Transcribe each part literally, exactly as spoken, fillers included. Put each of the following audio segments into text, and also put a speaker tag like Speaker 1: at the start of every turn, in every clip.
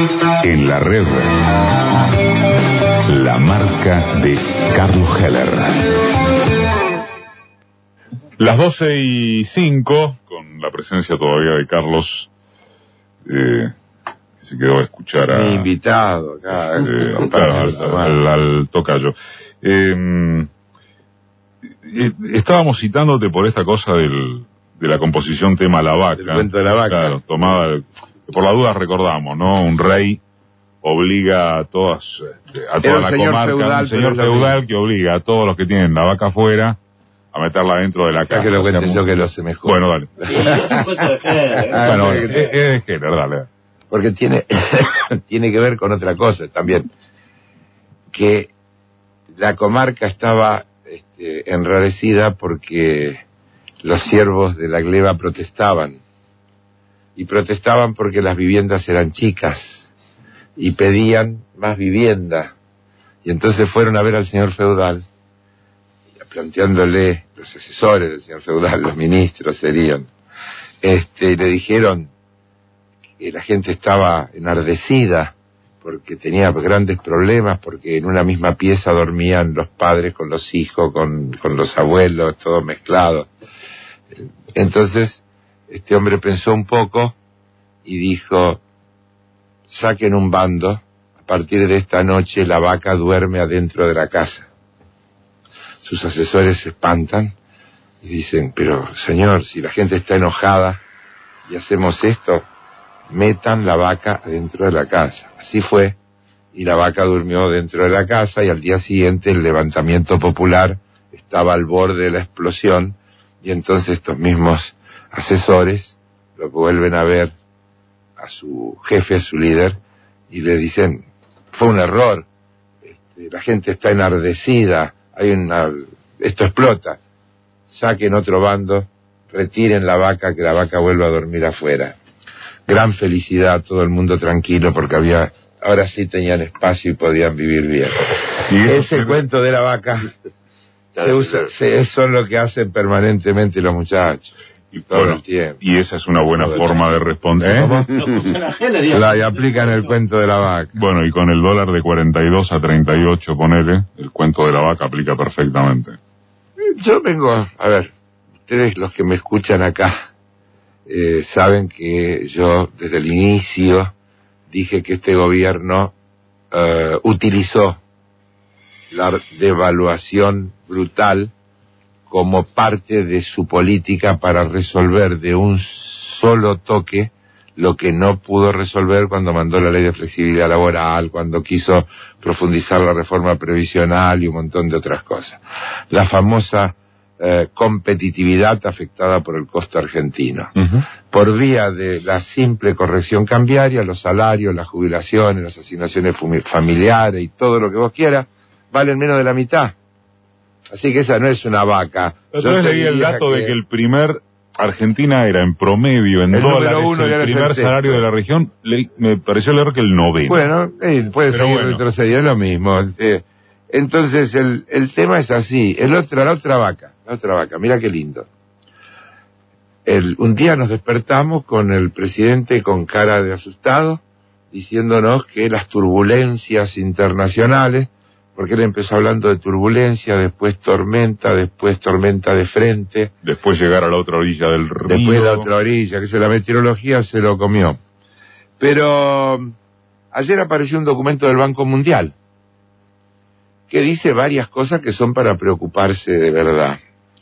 Speaker 1: En la red, la marca de Carlos Heller.
Speaker 2: Las doce y cinco, con la presencia todavía de Carlos, eh, que se quedó a escuchar a...
Speaker 3: Mi invitado, acá,
Speaker 2: eh, claro, al, al, al tocayo. Eh, eh, estábamos citándote por esta cosa del, de la composición tema La Vaca.
Speaker 3: El cuento de la vaca.
Speaker 2: Claro, tomada, por la duda recordamos, ¿no? Un rey obliga a todas, a toda la comarca, feudal, un señor feudal que obliga a todos los que tienen la vaca afuera a meterla dentro de la casa.
Speaker 3: Que lo cuente yo que lo sé mejor.
Speaker 2: Bueno, dale.
Speaker 4: Sí, es un cuento de Heller.
Speaker 2: Bueno, es de Heller, dale.
Speaker 3: Porque tiene, tiene que ver con otra cosa también. Que la comarca estaba este, enrarecida porque los siervos de la gleba protestaban. Y protestaban porque las viviendas eran chicas. Y pedían más vivienda. Y entonces fueron a ver al señor feudal, planteándole, los asesores del señor feudal, los ministros serían, este, y le dijeron que la gente estaba enardecida porque tenía grandes problemas, porque en una misma pieza dormían los padres con los hijos, con, con los abuelos, todo mezclado. Entonces, este hombre pensó un poco y dijo, saquen un bando, a partir de esta noche la vaca duerme adentro de la casa. Sus asesores se espantan y dicen, pero señor, si la gente está enojada y hacemos esto, metan la vaca dentro de la casa. Así fue, y la vaca durmió dentro de la casa, y al día siguiente el levantamiento popular estaba al borde de la explosión, y entonces estos mismos asesores lo vuelven a ver a su jefe, a su líder, y le dicen, fue un error, este, la gente está enardecida, hay una, esto explota, saquen otro bando, retiren la vaca, que la vaca vuelva a dormir afuera. Gran felicidad, todo el mundo tranquilo, porque había, ahora sí tenían espacio y podían vivir bien. Y ese que... cuento de la vaca se usa, se, son lo que hacen permanentemente los muchachos.
Speaker 2: Y, todo bueno, el tiempo. Y esa es una buena todo forma de responder. ¿Eh?
Speaker 3: No, la, y aplican el cuento de la vaca.
Speaker 2: Bueno, y con el dólar de cuarenta y dos a treinta y ocho, ponele, el cuento de la vaca aplica perfectamente.
Speaker 3: Yo vengo, a ver, ustedes los que me escuchan acá, eh, saben que yo desde el inicio dije que este gobierno uh, utilizó la devaluación brutal como parte de su política para resolver de un solo toque lo que no pudo resolver cuando mandó la ley de flexibilidad laboral, cuando quiso profundizar la reforma previsional y un montón de otras cosas. La famosa eh, competitividad afectada por el costo argentino. Uh-huh. Por vía de la simple corrección cambiaria, los salarios, las jubilaciones, las asignaciones familiares y todo lo que vos quieras, valen menos de la mitad. Así que esa no es una vaca.
Speaker 2: Yo leí el dato que... de que el primer, Argentina era en promedio, en el dólares, uno el primer el salario de la región, le, me pareció leer que el noveno.
Speaker 3: Bueno, eh, puede Pero seguir bueno. retrocediendo, es lo mismo. Eh, entonces, el, el tema es así. El otro, la otra vaca, la otra vaca, mira qué lindo. El, un día nos despertamos con el presidente con cara de asustado, diciéndonos que las turbulencias internacionales, porque él empezó hablando de turbulencia, después tormenta, después tormenta de frente.
Speaker 2: Después llegar a la otra orilla del río.
Speaker 3: Después a la otra orilla, que se la meteorología se lo comió. Pero ayer apareció un documento del Banco Mundial que dice varias cosas que son para preocuparse de verdad.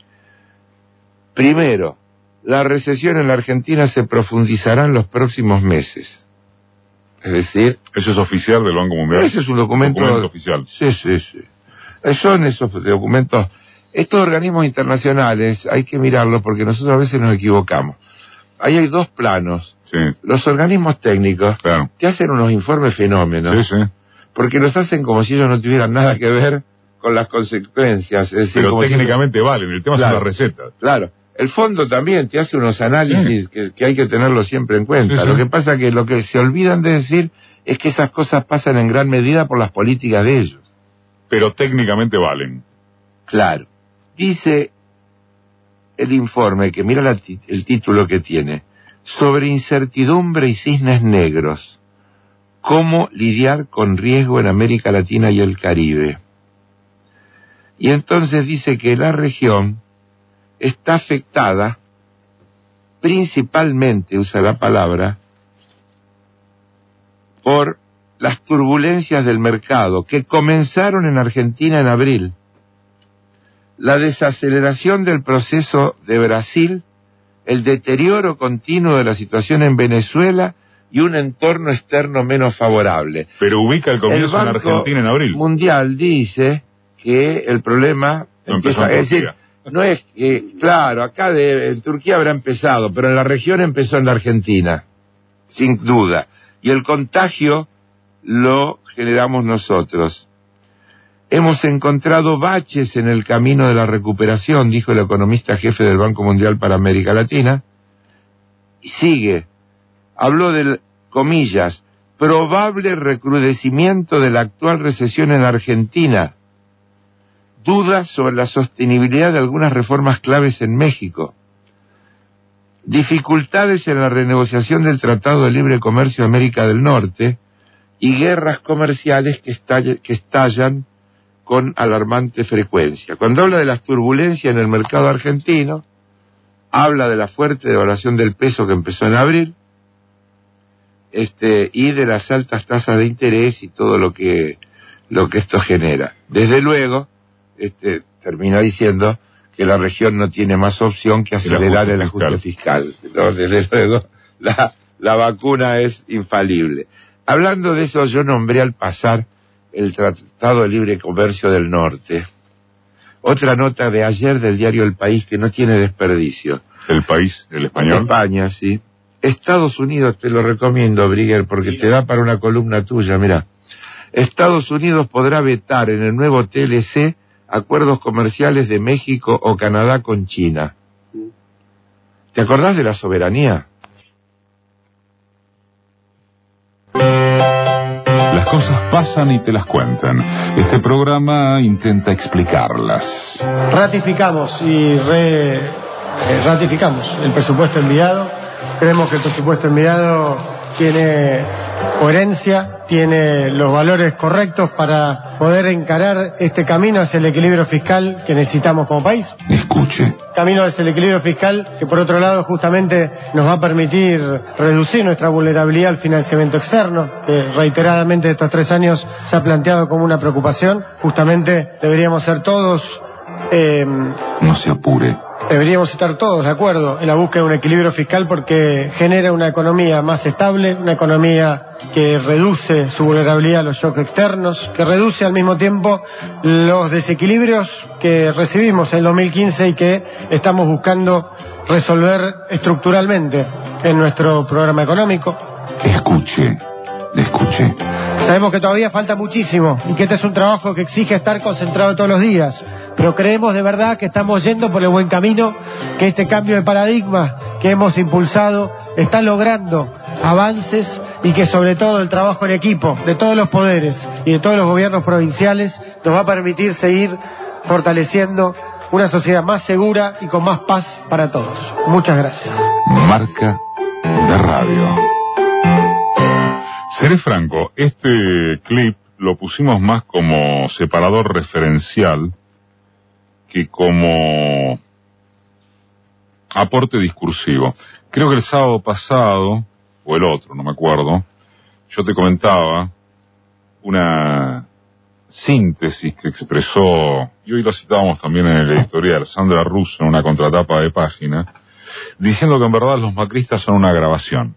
Speaker 3: Primero, la recesión en la Argentina se profundizará en los próximos meses. Es decir...
Speaker 2: ¿Eso es oficial del Banco Mundial?
Speaker 3: Ese es un documento...
Speaker 2: documento oficial.
Speaker 3: Sí, sí, sí. Son esos documentos... Estos organismos internacionales hay que mirarlos porque nosotros a veces nos equivocamos. Ahí hay dos planos.
Speaker 2: Sí.
Speaker 3: Los organismos técnicos
Speaker 2: claro.
Speaker 3: te hacen unos informes fenómenos.
Speaker 2: Sí, sí.
Speaker 3: Porque los hacen como si ellos no tuvieran nada que ver con las consecuencias. Es decir,
Speaker 2: pero
Speaker 3: como
Speaker 2: técnicamente
Speaker 3: si...
Speaker 2: valen, el tema claro, son las recetas.
Speaker 3: Claro. El fondo también te hace unos análisis sí. que, que hay que tenerlo siempre en cuenta. Sí, sí. Lo que pasa que lo que se olvidan de decir es que esas cosas pasan en gran medida por las políticas de ellos.
Speaker 2: Pero técnicamente valen.
Speaker 3: Claro. Dice el informe, que mira la, el título que tiene, sobre incertidumbre y cisnes negros. cómo lidiar con riesgo en América Latina y el Caribe. Y entonces dice que la región está afectada principalmente, usa la palabra, por las turbulencias del mercado que comenzaron en Argentina en abril, la desaceleración del proceso de Brasil, el deterioro continuo de la situación en Venezuela y un entorno externo menos favorable.
Speaker 2: Pero ubica el comienzo en Argentina en abril.
Speaker 3: El Banco Mundial dice que el problema
Speaker 2: no
Speaker 3: empieza,
Speaker 2: empezó en
Speaker 3: es decir, no es que, claro, acá de, en Turquía habrá empezado, pero en la región empezó en la Argentina, sin duda. Y el contagio lo generamos nosotros. Hemos encontrado baches en el camino de la recuperación, dijo el economista jefe del Banco Mundial para América Latina. Y sigue, habló del, comillas, probable recrudecimiento de la actual recesión en Argentina. Dudas sobre la sostenibilidad de algunas reformas claves en México. Dificultades en la renegociación del Tratado de Libre Comercio de América del Norte y guerras comerciales que, estall- que estallan con alarmante frecuencia. Cuando habla de las turbulencias en el mercado argentino, habla de la fuerte devaluación del peso que empezó en abril, este, y de las altas tasas de interés y todo lo que, lo que esto genera. Desde luego, este, termina diciendo que la región no tiene más opción que acelerar el ajuste fiscal. ¿No? Desde luego, la, la vacuna es infalible. Hablando de eso, yo nombré al pasar el Tratado de Libre Comercio del Norte. Otra nota de ayer del diario El País que no tiene desperdicio.
Speaker 2: ¿El País, el español?
Speaker 3: España, sí. Estados Unidos, te lo recomiendo, Briguer, porque te da para una columna tuya, mira. Estados Unidos podrá vetar en el nuevo T L C acuerdos comerciales de México o Canadá con China. ¿Te acordás de la soberanía?
Speaker 1: Las cosas pasan y te las cuentan. Este programa intenta explicarlas.
Speaker 5: Ratificamos y re, eh, ratificamos el presupuesto enviado. Creemos que el presupuesto enviado tiene coherencia, tiene los valores correctos para poder encarar este camino hacia el equilibrio fiscal que necesitamos como país.
Speaker 1: Escuche.
Speaker 5: Camino hacia el equilibrio fiscal que por otro lado justamente nos va a permitir reducir nuestra vulnerabilidad al financiamiento externo, que reiteradamente estos tres años se ha planteado como una preocupación. Justamente deberíamos ser todos... Eh,
Speaker 1: no se apure.
Speaker 5: Deberíamos estar todos de acuerdo en la búsqueda de un equilibrio fiscal porque genera una economía más estable, una economía que reduce su vulnerabilidad a los shocks externos, que reduce al mismo tiempo los desequilibrios que recibimos en el dos mil quince y que estamos buscando resolver estructuralmente en nuestro programa económico.
Speaker 1: Escuche, escuche.
Speaker 5: Sabemos que todavía falta muchísimo y que este es un trabajo que exige estar concentrado todos los días. Pero creemos de verdad que estamos yendo por el buen camino, que este cambio de paradigma que hemos impulsado está logrando avances y que sobre todo el trabajo en equipo de todos los poderes y de todos los gobiernos provinciales nos va a permitir seguir fortaleciendo una sociedad más segura y con más paz para todos. Muchas gracias.
Speaker 1: Marca de radio.
Speaker 2: Seré franco, este clip lo pusimos más como separador referencial que como aporte discursivo. Creo que el sábado pasado, o el otro, no me acuerdo, yo te comentaba una síntesis que expresó, y hoy lo citábamos también en el editorial, Sandra Russo en una contratapa de página, diciendo que en verdad los macristas son una grabación.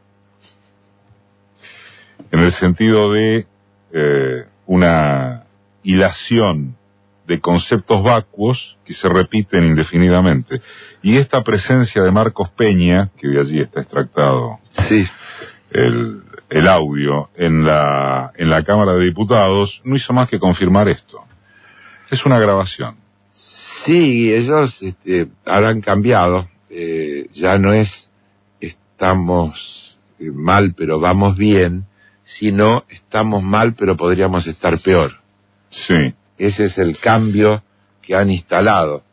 Speaker 2: En el sentido de eh, una hilación de conceptos vacuos que se repiten indefinidamente. Y esta presencia de Marcos Peña, que de allí está extractado
Speaker 3: sí.
Speaker 2: el, el audio, en la, en la Cámara de Diputados, no hizo más que confirmar esto. Es una grabación.
Speaker 3: Sí, ellos este, habrán cambiado. Eh, ya no es estamos mal pero vamos bien, sino estamos mal pero podríamos estar peor.
Speaker 2: Sí.
Speaker 3: Ese es el cambio que han instalado.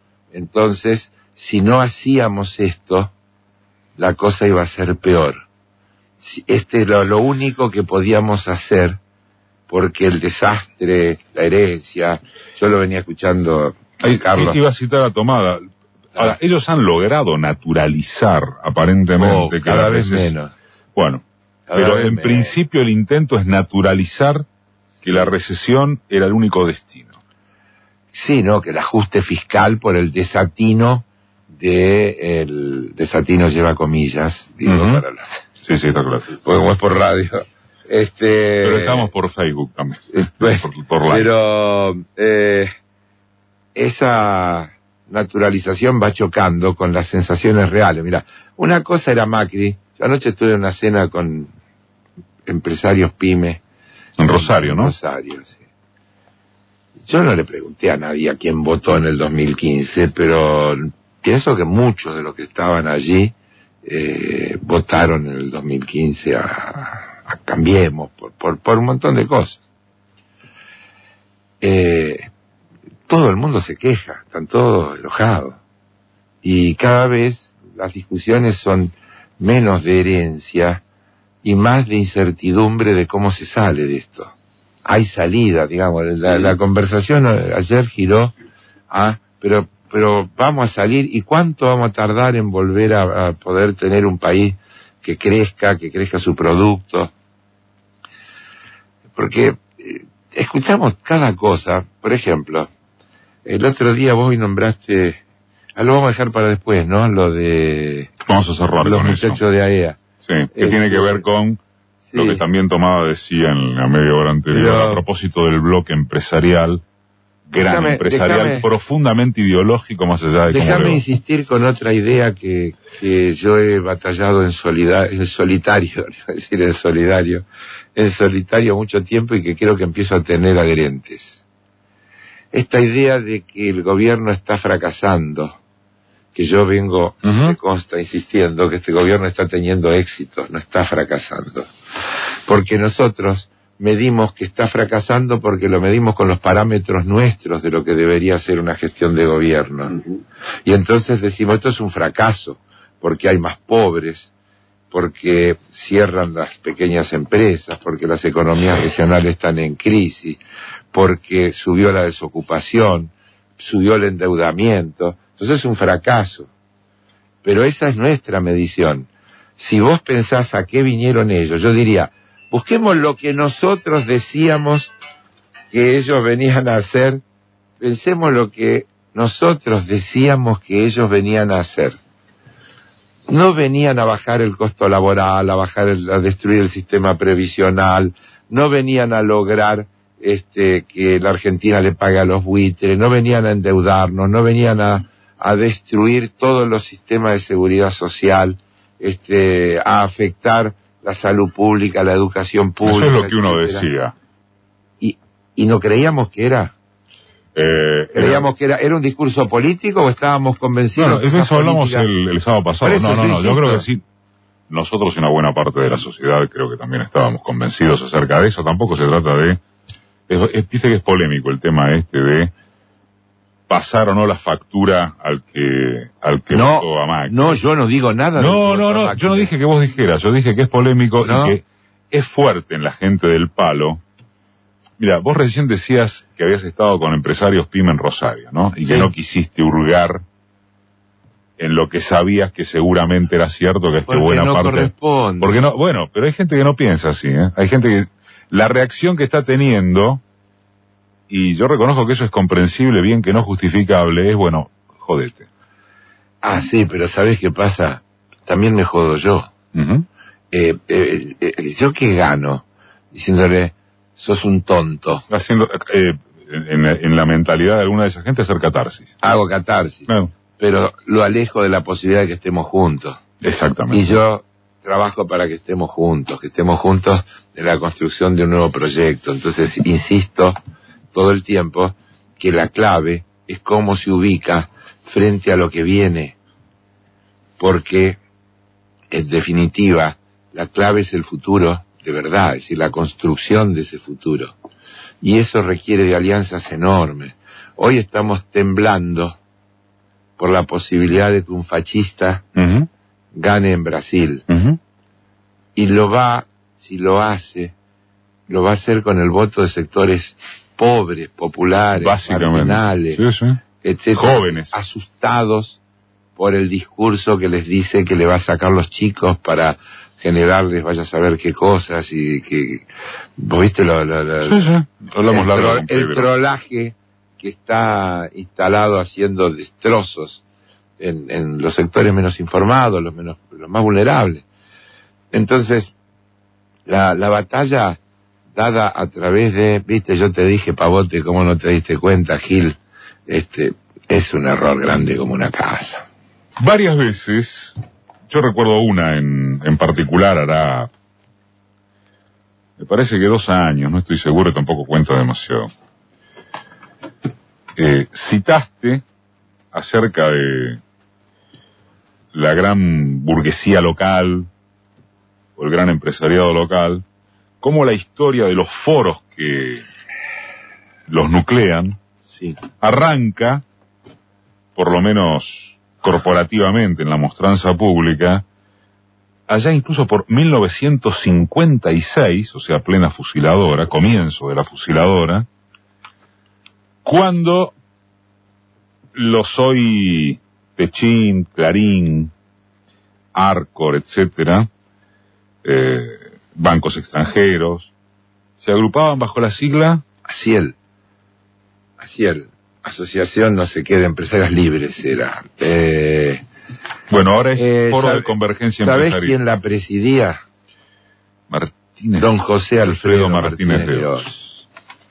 Speaker 3: Entonces, si no hacíamos esto, la cosa iba a ser peor. este lo, lo único que podíamos hacer, porque el desastre, la herencia, yo lo venía escuchando a Carlos.
Speaker 2: Iba a citar a Tomada. Ahora, ellos han logrado naturalizar, aparentemente,
Speaker 3: oh,
Speaker 2: que
Speaker 3: cada vez
Speaker 2: veces,
Speaker 3: menos.
Speaker 2: Bueno,
Speaker 3: cada
Speaker 2: pero
Speaker 3: vez
Speaker 2: en
Speaker 3: menos.
Speaker 2: principio el intento es naturalizar que la recesión era el único destino.
Speaker 3: Sí, ¿no? Que el ajuste fiscal por el desatino de el desatino lleva comillas, digo,
Speaker 2: uh-huh.
Speaker 3: para las...
Speaker 2: Sí, sí, está claro.
Speaker 3: Porque como es por radio. Este...
Speaker 2: Pero estamos por Facebook también.
Speaker 3: Pues,
Speaker 2: por, por live.
Speaker 3: Pero eh, esa naturalización va chocando con las sensaciones reales. Mira, una cosa era Macri. Yo anoche estuve en una cena con empresarios pyme.
Speaker 2: En Rosario, ¿no?
Speaker 3: En Rosario, sí. Yo no le pregunté a nadie a quién votó en el dos mil quince, pero pienso que muchos de los que estaban allí eh, votaron en el dos mil quince a, a Cambiemos, por, por, por un montón de cosas. Eh, todo el mundo se queja, están todos enojados. Y cada vez las discusiones son menos de herencia y más de incertidumbre de cómo se sale de esto. Hay salida, digamos, la, la conversación ayer giró a, pero, pero vamos a salir, ¿y cuánto vamos a tardar en volver a, a poder tener un país que crezca, que crezca su producto? Porque eh, escuchamos cada cosa. Por ejemplo, el otro día vos nombraste, ah, lo vamos a dejar para después, ¿no? Lo de
Speaker 2: vamos a cerrar
Speaker 3: los
Speaker 2: con
Speaker 3: muchachos
Speaker 2: eso.
Speaker 3: de A E A.
Speaker 2: Sí, que
Speaker 3: Este,
Speaker 2: tiene que ver con sí. lo que también Tomada decía en la media hora anterior, Pero, a propósito del bloque empresarial, gran
Speaker 3: déjame,
Speaker 2: empresarial,
Speaker 3: déjame,
Speaker 2: profundamente ideológico, más allá de
Speaker 3: déjame
Speaker 2: cómo le...
Speaker 3: insistir con otra idea que, que yo he batallado en, solidar, en solitario, es decir, en solidario, en solitario mucho tiempo y que creo que empiezo a tener adherentes. Esta idea de que el gobierno está fracasando, que yo vengo, uh-huh. me consta insistiendo que este gobierno está teniendo éxito, no está fracasando. Porque nosotros medimos que está fracasando porque lo medimos con los parámetros nuestros de lo que debería ser una gestión de gobierno. Uh-huh. Y entonces decimos, esto es un fracaso, porque hay más pobres, porque cierran las pequeñas empresas, porque las economías regionales están en crisis, porque subió la desocupación, subió el endeudamiento. Entonces es un fracaso. Pero esa es nuestra medición. Si vos pensás a qué vinieron ellos, yo diría, busquemos lo que nosotros decíamos que ellos venían a hacer, pensemos lo que nosotros decíamos que ellos venían a hacer. No venían a bajar el costo laboral, a bajar el, a destruir el sistema previsional, no venían a lograr este que la Argentina le pague a los buitres, no venían a endeudarnos, no venían a a destruir todos los sistemas de seguridad social, este, a afectar la salud pública, la educación pública.
Speaker 2: Eso es lo que uno
Speaker 3: etcétera.
Speaker 2: decía.
Speaker 3: Y, y no creíamos que era.
Speaker 2: Eh,
Speaker 3: ¿Creíamos eh, que era era un discurso político o estábamos convencidos?
Speaker 2: No, no, eso
Speaker 3: política...
Speaker 2: hablamos el, el sábado pasado.
Speaker 3: Eso,
Speaker 2: no, no,
Speaker 3: sí,
Speaker 2: no,
Speaker 3: sí,
Speaker 2: yo creo
Speaker 3: pero...
Speaker 2: que sí. Nosotros y una buena parte de la sociedad creo que también estábamos convencidos acerca de eso. Tampoco se trata de... Es, es, dice que es polémico el tema este de pasar o no la factura al que al que
Speaker 3: no,
Speaker 2: votó a Macri.
Speaker 3: No, yo no digo nada.
Speaker 2: No, no, no, yo no dije que vos dijeras, yo dije que es polémico ¿no? y que es fuerte en la gente del palo. Mira, vos recién decías que habías estado con empresarios pyme en Rosario, ¿no? Y sí. que no quisiste hurgar en lo que sabías que seguramente era cierto, que es que buena
Speaker 3: no
Speaker 2: parte...
Speaker 3: corresponde.
Speaker 2: Porque no, bueno, pero hay gente que no piensa así, ¿eh? Hay gente que... La reacción que está teniendo... Y yo reconozco que eso es comprensible, bien que no justificable, es bueno, jodete.
Speaker 3: Ah, sí, pero ¿sabés qué pasa? También me jodo yo.
Speaker 2: Uh-huh.
Speaker 3: eh, eh, eh, ¿Yo qué gano? Diciéndole, sos un tonto.
Speaker 2: Haciendo, eh, en, en la mentalidad de alguna de esa gente, hacer catarsis.
Speaker 3: Hago catarsis.
Speaker 2: No.
Speaker 3: Pero lo alejo de la posibilidad de que estemos juntos.
Speaker 2: Exactamente.
Speaker 3: Y yo trabajo para que estemos juntos, que estemos juntos en la construcción de un nuevo proyecto. Entonces, insisto... todo el tiempo, que la clave es cómo se ubica frente a lo que viene, porque, en definitiva, la clave es el futuro de verdad, es decir, la construcción de ese futuro, y eso requiere de alianzas enormes. Hoy estamos temblando por la posibilidad de que un fascista uh-huh. gane en Brasil,
Speaker 2: uh-huh.
Speaker 3: y lo va, si lo hace, lo va a hacer con el voto de sectores pobres, populares, marginales,
Speaker 2: sí, sí.
Speaker 3: etcétera,
Speaker 2: jóvenes,
Speaker 3: asustados por el discurso que les dice que le va a sacar los chicos para generarles vaya a saber qué cosas y que vos viste lo, lo, lo,
Speaker 2: sí, sí. Hablamos
Speaker 3: el,
Speaker 2: largo
Speaker 3: tro, el trolaje que está instalado haciendo destrozos en, en los sectores menos informados, los menos los más vulnerables. Entonces la, la batalla dada a través de, viste, yo te dije, pavote, cómo no te diste cuenta, Gil, este es un error grande como una casa.
Speaker 2: Varias veces, yo recuerdo una en, en particular, hará, me parece que dos años, no estoy seguro, tampoco cuento demasiado. Eh, citaste acerca de la gran burguesía local, o el gran empresariado local, cómo la historia de los foros que los nuclean,
Speaker 3: sí,
Speaker 2: arranca, por lo menos corporativamente en la mostranza pública, allá incluso por mil novecientos cincuenta y seis, o sea, plena fusiladora, comienzo de la fusiladora, cuando los hoy Techín, Clarín, Arcor, etcétera, eh, bancos extranjeros, se agrupaban bajo la sigla
Speaker 3: ASIEL, ASIEL, Asociación no sé qué de Empresarios Libres era. Eh,
Speaker 2: bueno, ahora es
Speaker 3: eh,
Speaker 2: Foro
Speaker 3: sabe,
Speaker 2: de Convergencia
Speaker 3: ¿sabés
Speaker 2: Empresarial.
Speaker 3: quién la presidía?
Speaker 2: Martínez.
Speaker 3: Don José Alfredo, Alfredo
Speaker 2: Martínez,
Speaker 3: Martínez de Oz.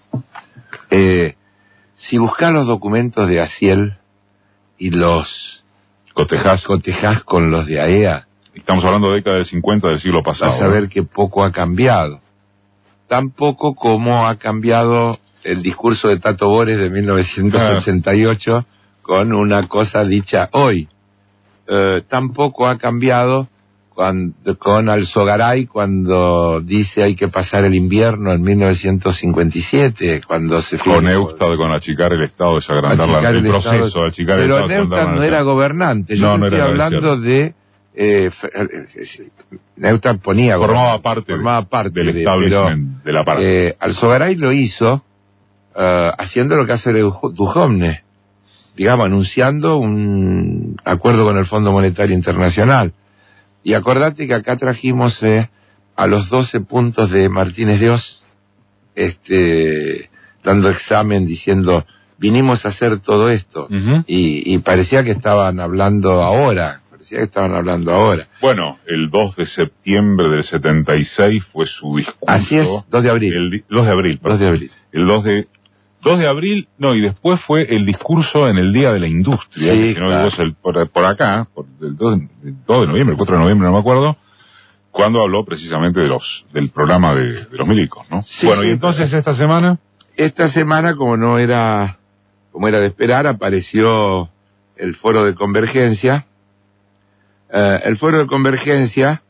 Speaker 3: Eh, si buscas los documentos de ASIEL y los
Speaker 2: cotejás,
Speaker 3: cotejás con los de A E A,
Speaker 2: estamos hablando de década del cincuenta del siglo pasado,
Speaker 3: vas a ver
Speaker 2: ¿no?
Speaker 3: que poco ha cambiado. Tan poco como ha cambiado el discurso de Tato Bores de mil novecientos ochenta y ocho ah. con una cosa dicha hoy. Eh, tampoco ha cambiado cuando, con Alzogaray cuando dice hay que pasar el invierno en mil novecientos cincuenta y siete, cuando se
Speaker 2: con Neustadt, con achicar el Estado, desagrandar la, el, el proceso, estado, achicar el
Speaker 3: Estado.
Speaker 2: Pero
Speaker 3: Neustadt no era gobernante, yo no, no estoy hablando de... Eh, Neustadt ponía...
Speaker 2: Formaba parte,
Speaker 3: formaba parte
Speaker 2: del
Speaker 3: de,
Speaker 2: establishment
Speaker 3: pero,
Speaker 2: de la parte.
Speaker 3: Eh, Alzogaray lo hizo uh, haciendo lo que hace Duhovne, digamos, anunciando un acuerdo con el Fondo Monetario Internacional. Y acordate que acá trajimos eh, a los doce puntos de Martínez de Oz, este, dando examen diciendo, vinimos a hacer todo esto. Uh-huh. y, y parecía que estaban hablando ahora, parecía que estaban hablando ahora.
Speaker 2: Bueno, el dos de septiembre del setenta y seis fue su discurso.
Speaker 3: Así es, dos de abril.
Speaker 2: El, dos de abril,
Speaker 3: dos de abril.
Speaker 2: El dos de... dos de abril, no, y después fue el discurso en el Día de la Industria,
Speaker 3: sí,
Speaker 2: que si no
Speaker 3: claro.
Speaker 2: el, por, por acá, por el dos de noviembre, el cuatro de noviembre, no me acuerdo, cuando habló precisamente de los del programa de, de los milicos, ¿no?
Speaker 3: Sí,
Speaker 2: bueno,
Speaker 3: sí,
Speaker 2: y entonces esta semana...
Speaker 3: Esta semana, como no era, como era de esperar, apareció el Foro de Convergencia. Uh, el Foro de Convergencia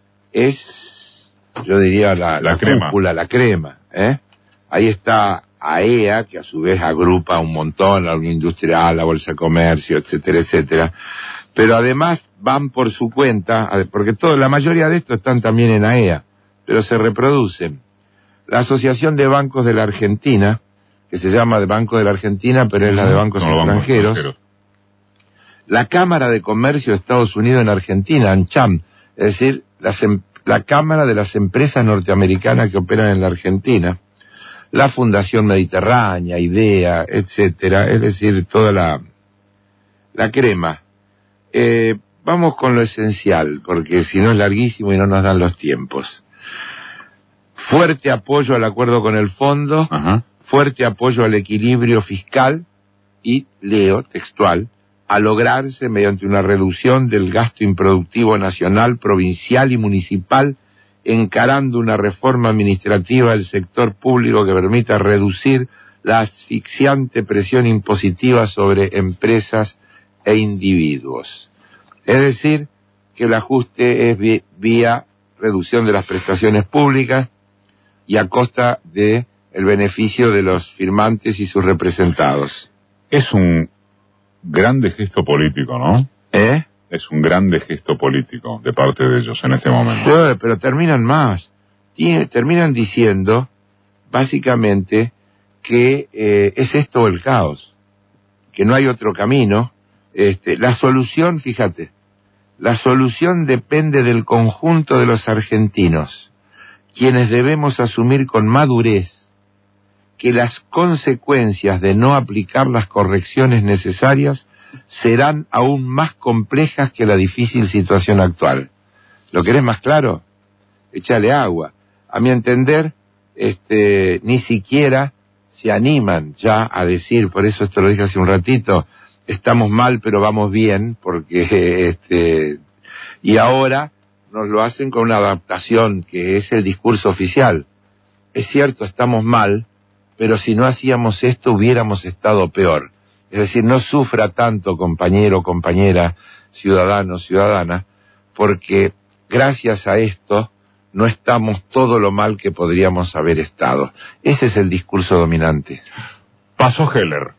Speaker 3: es, yo diría, la,
Speaker 2: la,
Speaker 3: la
Speaker 2: crema.
Speaker 3: cúpula, la crema, ¿eh? Ahí está A E A, que a su vez agrupa un montón, la Unión Industrial, la Bolsa de Comercio, etcétera, etcétera. Pero además van por su cuenta, porque todo, la mayoría de estos están también en A E A, pero se reproducen. La Asociación de Bancos de la Argentina, que se llama de Banco de la Argentina, pero es la de Bancos no, extranjeros. Bancos extranjeros. La Cámara de Comercio de Estados Unidos en Argentina, ANCHAM, es decir, las, la Cámara de las Empresas Norteamericanas que operan en la Argentina. La Fundación Mediterránea, IDEA, etcétera, es decir, toda la, la crema. Eh, vamos con lo esencial, porque si no es larguísimo y no nos dan los tiempos. Fuerte apoyo al acuerdo con el fondo,
Speaker 2: Ajá.
Speaker 3: fuerte apoyo al equilibrio fiscal y, leo, textual, a lograrse mediante una reducción del gasto improductivo nacional, provincial y municipal, encarando una reforma administrativa del sector público que permita reducir la asfixiante presión impositiva sobre empresas e individuos. Es decir, que el ajuste es vía reducción de las prestaciones públicas y a costa de el beneficio de los firmantes y sus representados.
Speaker 2: Es un grande gesto político, ¿no?
Speaker 3: ¿Eh?
Speaker 2: es un grande gesto político de parte de ellos en este momento.
Speaker 3: Sí, pero terminan más. Tiene, terminan diciendo, básicamente, que eh, es esto el caos, que no hay otro camino. Este, la solución, fíjate, la solución depende del conjunto de los argentinos, quienes debemos asumir con madurez que las consecuencias de no aplicar las correcciones necesarias serán aún más complejas que la difícil situación actual. ¿Lo querés más claro? Échale agua. A mi entender, este, ni siquiera se animan ya a decir, por eso esto lo dije hace un ratito, estamos mal pero vamos bien, porque este, y ahora nos lo hacen con una adaptación que es el discurso oficial. Es cierto, estamos mal, pero si no hacíamos esto hubiéramos estado peor. Es decir, no sufra tanto, compañero, compañera, ciudadano, ciudadana, porque gracias a esto no estamos todo lo mal que podríamos haber estado. Ese es el discurso dominante.
Speaker 2: Pasó Heller.